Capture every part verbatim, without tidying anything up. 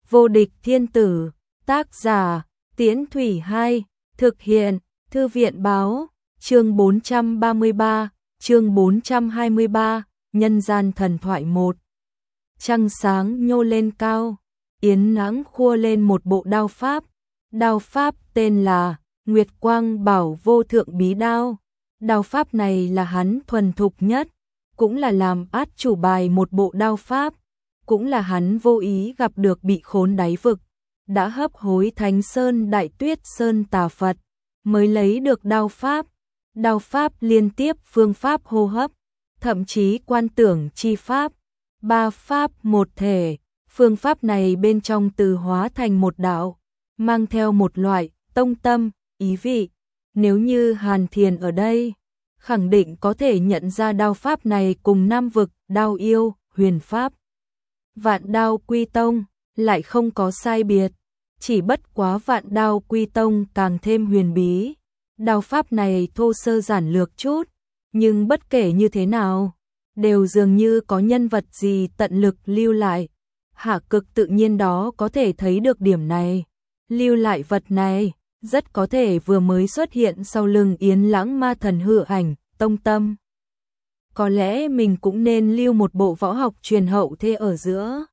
Vô địch thiên tử, tác giả, Tiễn Thủy hai, thực hiện, Thư viện báo, chương bốn trăm ba mươi ba, chương bốn trăm hai mươi ba, nhân gian thần thoại một. Trăng sáng nhô lên cao, Yến Lãng khua lên một bộ đao pháp, đao pháp tên là Nguyệt Quang Bảo Vô Thượng Bí Đao. Đao pháp này là hắn thuần thục nhất, cũng là làm át chủ bài một bộ đao pháp, cũng là hắn vô ý gặp được bị khốn đáy vực, đã hấp hối Thánh Sơn Đại Tuyết Sơn Tà Phật, mới lấy được đao pháp. Đao pháp liên tiếp phương pháp hô hấp, thậm chí quan tưởng chi pháp, ba pháp một thể, phương pháp này bên trong từ hóa thành một đạo, mang theo một loại tông tâm, ý vị. Nếu như Hàn Thiền ở đây, khẳng định có thể nhận ra đao pháp này cùng Nam vực đao yêu, huyền pháp. Vạn đao quy tông, lại không có sai biệt, chỉ bất quá vạn đao quy tông càng thêm huyền bí. Đao pháp này thô sơ giản lược chút, nhưng bất kể như thế nào, đều dường như có nhân vật gì tận lực lưu lại. Hạ Cực tự nhiên đó có thể thấy được điểm này. Lưu lại vật này, rất có thể vừa mới xuất hiện sau lưng Yến Lãng ma thần hư ảnh, tông tâm. Có lẽ mình cũng nên lưu một bộ võ học truyền hậu thế ở giữa.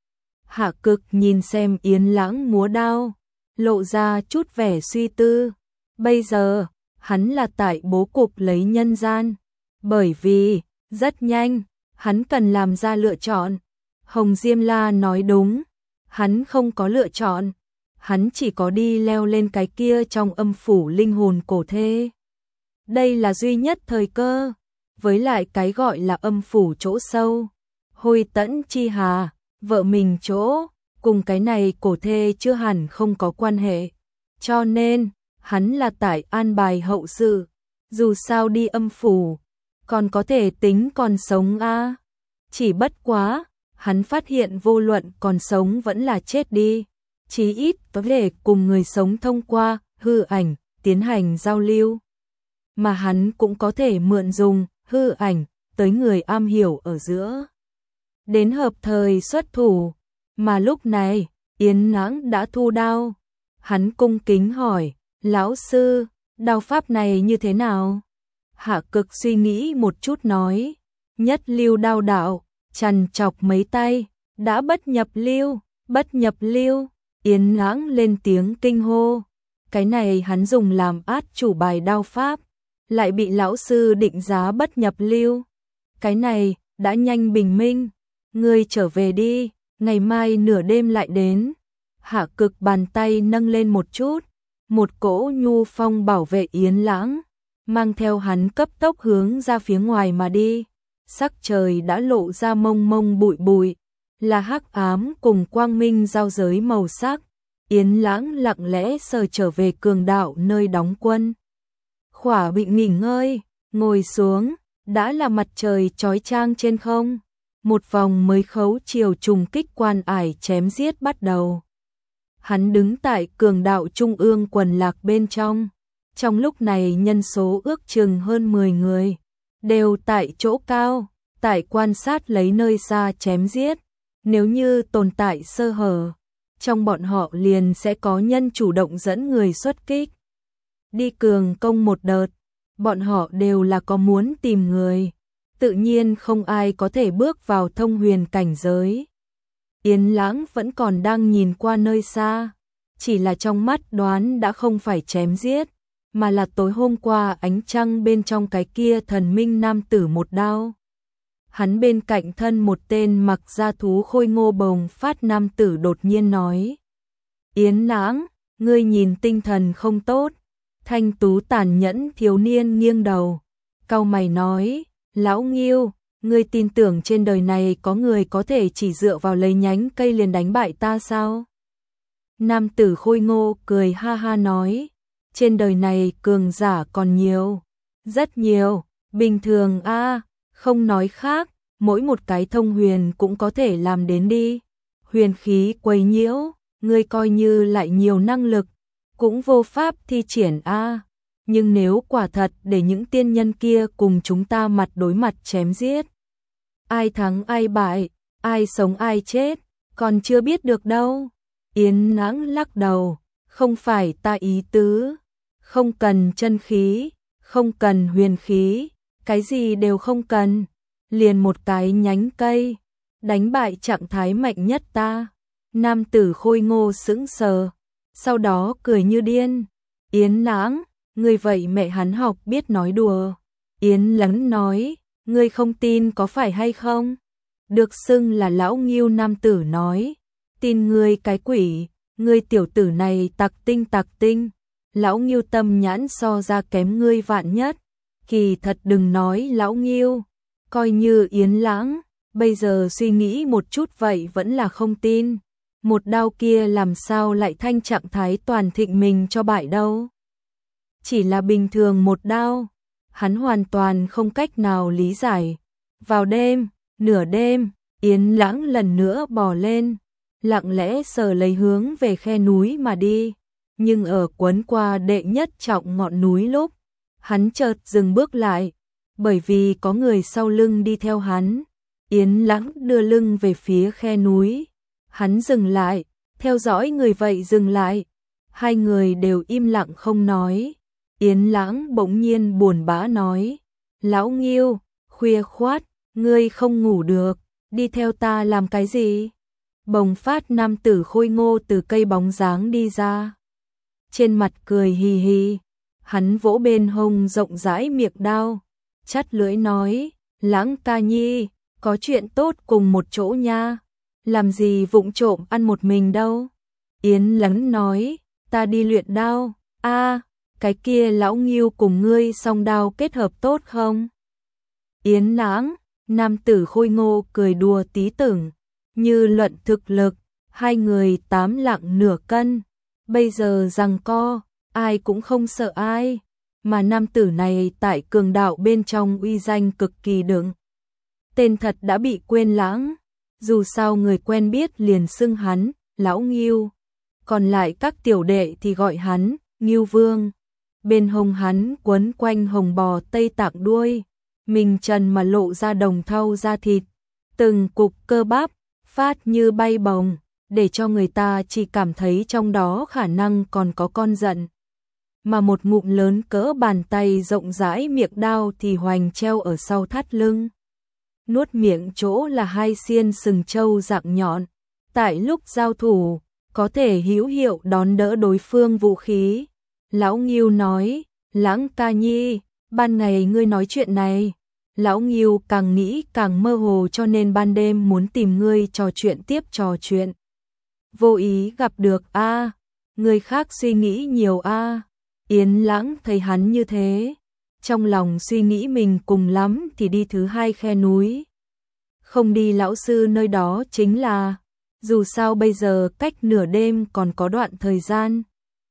Hạ Cực nhìn xem Yến Lãng múa đao, lộ ra chút vẻ suy tư. Bây giờ, hắn là tại bố cục lấy nhân gian, bởi vì, rất nhanh, hắn cần làm ra lựa chọn. Hồng Diêm La nói đúng, hắn không có lựa chọn, hắn chỉ có đi leo lên cái kia trong âm phủ linh hồn cổ thê. Đây là duy nhất thời cơ, với lại cái gọi là âm phủ chỗ sâu, Hồi Tẫn Chi Hà, vợ mình chỗ, cùng cái này cổ thê chưa hẳn không có quan hệ, cho nên, hắn là tại an bài hậu sự, dù sao đi âm phủ, còn có thể tính còn sống a. À. Chỉ bất quá, hắn phát hiện vô luận còn sống vẫn là chết đi, chí ít có thể cùng người sống thông qua hư ảnh tiến hành giao lưu, mà hắn cũng có thể mượn dùng hư ảnh tới người am hiểu ở giữa, đến hợp thời xuất thủ. Mà lúc này, Yến Lãng đã thu đao, hắn cung kính hỏi: "Lão sư, đao pháp này như thế nào?" Hạ Cực suy nghĩ một chút nói: "Nhất lưu đao đạo." Chằn chọc mấy tay: "Đã bất nhập lưu, bất nhập lưu." Yến Lãng lên tiếng kinh hô. Cái này hắn dùng làm át chủ bài đao pháp, lại bị lão sư định giá bất nhập lưu. Cái này, đã nhanh bình minh. Ngươi trở về đi, ngày mai nửa đêm lại đến. Hạ Cực bàn tay nâng lên một chút, một cỗ nhu phong bảo vệ Yến Lãng, mang theo hắn cấp tốc hướng ra phía ngoài mà đi. Sắc trời đã lộ ra mông mông bụi bụi, là hắc ám cùng quang minh giao giới màu sắc. Yến Lãng lặng lẽ sờ trở về cường đạo nơi đóng quân. Khỏa bị nghỉ ngơi, ngồi xuống, đã là mặt trời chói chang trên không. Một vòng mới khấu chiều trùng kích quan ải chém giết bắt đầu. Hắn đứng tại cường đạo trung ương quần lạc bên trong. Trong lúc này nhân số ước chừng hơn mười người, đều tại chỗ cao, tại quan sát lấy nơi xa chém giết. Nếu như tồn tại sơ hở, trong bọn họ liền sẽ có nhân chủ động dẫn người xuất kích. Đi cường công một đợt, bọn họ đều là có muốn tìm người, tự nhiên không ai có thể bước vào thông huyền cảnh giới. Yến Lãng vẫn còn đang nhìn qua nơi xa, chỉ là trong mắt đoán đã không phải chém giết, mà là tối hôm qua ánh trăng bên trong cái kia thần minh nam tử một đao. Hắn bên cạnh thân một tên mặc da thú khôi ngô bồng phát nam tử đột nhiên nói: "Yến Lãng, ngươi nhìn tinh thần không tốt." Thanh tú tàn nhẫn thiếu niên nghiêng đầu, cau mày nói: "Lão Nghiêu, ngươi tin tưởng trên đời này có người có thể chỉ dựa vào lấy nhánh cây liền đánh bại ta sao?" Nam tử khôi ngô cười ha ha nói: "Trên đời này cường giả còn nhiều, rất nhiều, bình thường a, à, không nói khác, mỗi một cái thông huyền cũng có thể làm đến đi. Huyền khí quấy nhiễu, ngươi coi như lại nhiều năng lực, cũng vô pháp thi triển a, à. Nhưng nếu quả thật để những tiên nhân kia cùng chúng ta mặt đối mặt chém giết, ai thắng ai bại, ai sống ai chết, còn chưa biết được đâu." Yến Lãng lắc đầu, không phải ta ý tứ, không cần chân khí, không cần huyền khí, cái gì đều không cần, liền một cái nhánh cây, đánh bại trạng thái mạnh nhất ta. Nam tử Khôi Ngô sững sờ, sau đó cười như điên. Yến Lãng, ngươi vậy mẹ hắn học biết nói đùa. Yến Lãng nói, ngươi không tin có phải hay không? Được xưng là lão Ngưu nam tử nói, tin ngươi cái quỷ, ngươi tiểu tử này tặc tinh tặc tinh. Lão Ngưu tâm nhãn so ra kém ngươi vạn nhất. Kỳ thật đừng nói lão Ngưu, coi như Yến Lãng, bây giờ suy nghĩ một chút vậy vẫn là không tin. Một đao kia làm sao lại thanh trạng thái toàn thịnh mình cho bại đâu. Chỉ là bình thường một đao, hắn hoàn toàn không cách nào lý giải. Vào đêm, nửa đêm, Yến Lãng lần nữa bò lên, lặng lẽ sờ lấy hướng về khe núi mà đi. Nhưng ở quấn qua đệ nhất trọng ngọn núi lúc, hắn chợt dừng bước lại, bởi vì có người sau lưng đi theo hắn. Yến Lãng đưa lưng về phía khe núi, hắn dừng lại, theo dõi người vậy dừng lại. Hai người đều im lặng không nói. Yến Lãng bỗng nhiên buồn bã nói, lão Ngưu, khuya khoát, ngươi không ngủ được, đi theo ta làm cái gì? Bồng phát nam tử Khôi Ngô từ cây bóng dáng đi ra, trên mặt cười hì hì, hắn vỗ bên hông rộng rãi miệng đao, chắt lưỡi nói, Lãng ca nhi, có chuyện tốt cùng một chỗ nha, làm gì vụng trộm ăn một mình đâu. Yến Lãng nói, ta đi luyện đao. A, cái kia lão Ngưu cùng ngươi song đao kết hợp tốt không? Yến Lãng, nam tử Khôi Ngô cười đùa tí tưởng, như luận thực lực, hai người tám lạng nửa cân, bây giờ giằng co, ai cũng không sợ ai, mà nam tử này tại cường đạo bên trong uy danh cực kỳ đựng. Tên thật đã bị quên lãng, dù sao người quen biết liền xưng hắn, lão Ngưu, còn lại các tiểu đệ thì gọi hắn, Ngưu Vương. Bên hông hắn quấn quanh hồng bò Tây Tạng đuôi, mình trần mà lộ ra đồng thau da thịt, từng cục cơ bắp, phát như bay bồng, để cho người ta chỉ cảm thấy trong đó khả năng còn có con giận. Mà một ngụm lớn cỡ bàn tay rộng rãi miệng đao thì hoành treo ở sau thắt lưng. Nuốt miệng chỗ là hai xiên sừng trâu dạng nhọn, tại lúc giao thủ, có thể hữu hiệu đón đỡ đối phương vũ khí. Lão Ngưu nói, Lãng ca nhi, ban ngày ngươi nói chuyện này. Lão Ngưu càng nghĩ càng mơ hồ cho nên ban đêm muốn tìm ngươi trò chuyện tiếp trò chuyện. Vô ý gặp được a, à, người khác suy nghĩ nhiều a. À. Yến Lãng thấy hắn như thế, trong lòng suy nghĩ mình cùng lắm thì đi thứ hai khe núi. Không đi lão sư nơi đó chính là, dù sao bây giờ cách nửa đêm còn có đoạn thời gian.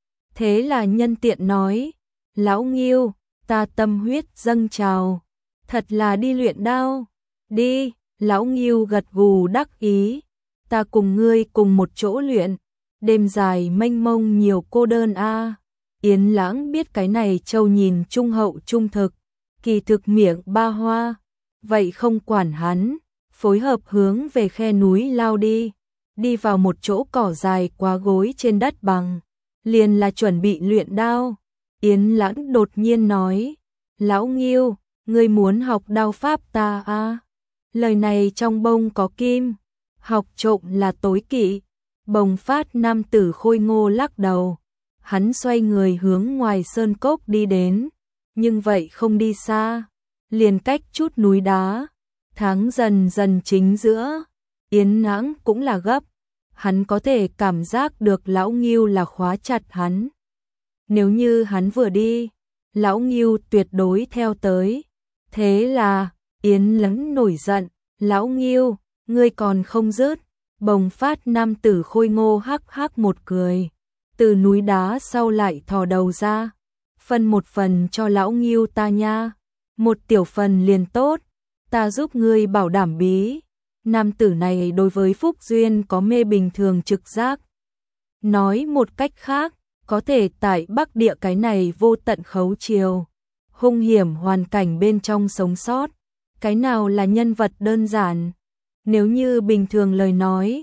Thế là nhân tiện nói, lão Ngưu, ta tâm huyết dâng trào, thật là đi luyện đao. Đi, lão Ngưu gật gù đắc ý, ta cùng ngươi cùng một chỗ luyện, đêm dài mênh mông nhiều cô đơn a. À. Yến Lãng biết cái này trâu nhìn trung hậu trung thực, kỳ thực miệng ba hoa, vậy không quản hắn, phối hợp hướng về khe núi lao đi, đi vào một chỗ cỏ dài quá gối trên đất bằng, liền là chuẩn bị luyện đao. Yến Lãng đột nhiên nói, lão Ngưu, ngươi muốn học đao pháp ta à? Lời này trong bông có kim, học trộm là tối kỵ. Bồng phát nam tử Khôi Ngô lắc đầu, hắn xoay người hướng ngoài sơn cốc đi đến, nhưng vậy không đi xa, liền cách chút núi đá, tháng dần dần chính giữa. Yến Lãng cũng là gấp, hắn có thể cảm giác được lão Ngưu là khóa chặt hắn. Nếu như hắn vừa đi, lão Ngưu tuyệt đối theo tới. Thế là, Yến Lãng nổi giận, lão Ngưu, ngươi còn không dứt. Bồng phát nam tử Khôi Ngô hắc hắc một cười, từ núi đá sau lại thò đầu ra, phân một phần cho lão Ngưu ta nha, một tiểu phần liền tốt, ta giúp ngươi bảo đảm bí. Nam tử này đối với Phúc Duyên có mê bình thường trực giác. Nói một cách khác, có thể tại Bắc Địa cái này vô tận khấu triều, hung hiểm hoàn cảnh bên trong sống sót, cái nào là nhân vật đơn giản. Nếu như bình thường lời nói,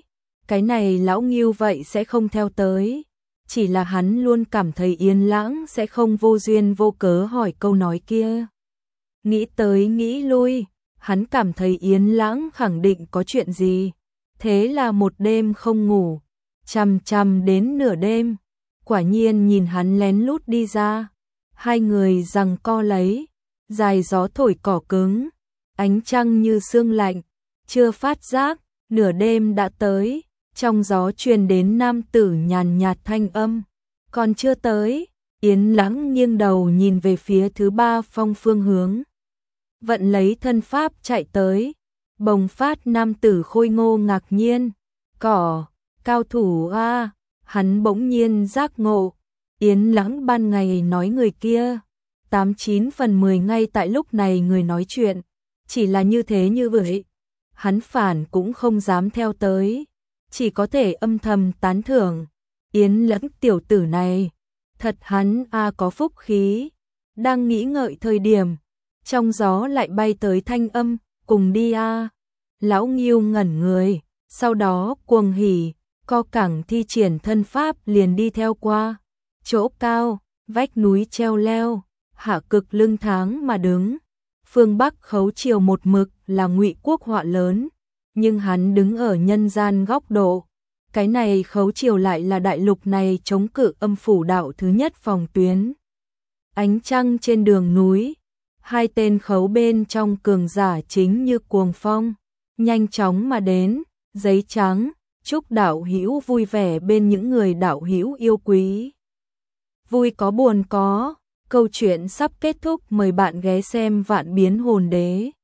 cái này lão Ngưu vậy sẽ không theo tới. Chỉ là hắn luôn cảm thấy Yến Lãng sẽ không vô duyên vô cớ hỏi câu nói kia. Nghĩ tới nghĩ lui, hắn cảm thấy Yến Lãng khẳng định có chuyện gì. Thế là một đêm không ngủ, chằm chằm đến nửa đêm, quả nhiên nhìn hắn lén lút đi ra. Hai người giằng co lấy, dài gió thổi cỏ cứng, ánh trăng như sương lạnh, chưa phát giác, nửa đêm đã tới, trong gió truyền đến nam tử nhàn nhạt thanh âm. Còn chưa tới, Yến Lãng nghiêng đầu nhìn về phía thứ ba phong phương hướng. Vận lấy thân pháp chạy tới, bồng phát nam tử khôi ngô ngạc nhiên. Cỏ, cao thủ a, hắn bỗng nhiên giác ngộ. Yến Lãng ban ngày nói người kia, tám chín phần mười ngay tại lúc này người nói chuyện, chỉ là như thế như vậy. Hắn phản cũng không dám theo tới, chỉ có thể âm thầm tán thưởng. Yến Lãng tiểu tử này, thật hắn a có phúc khí. Đang nghĩ ngợi thời điểm, trong gió lại bay tới thanh âm, cùng đi a. Lão Ngưu ngẩn người, sau đó cuồng hỉ, co cẳng thi triển thân pháp liền đi theo qua. Chỗ cao, vách núi treo leo, hạ cực lưng tháng mà đứng. Phương Bắc khấu triều một mực là Ngụy quốc họa lớn, nhưng hắn đứng ở nhân gian góc độ. Cái này khấu triều lại là đại lục này chống cự âm phủ đạo thứ nhất phòng tuyến. Ánh trăng trên đường núi, hai tên khấu bên trong cường giả chính như cuồng phong, nhanh chóng mà đến, giấy trắng, chúc đạo hữu vui vẻ bên những người đạo hữu yêu quý. Vui có buồn có, câu chuyện sắp kết thúc, mời bạn ghé xem Vạn Biến Hồn Đế.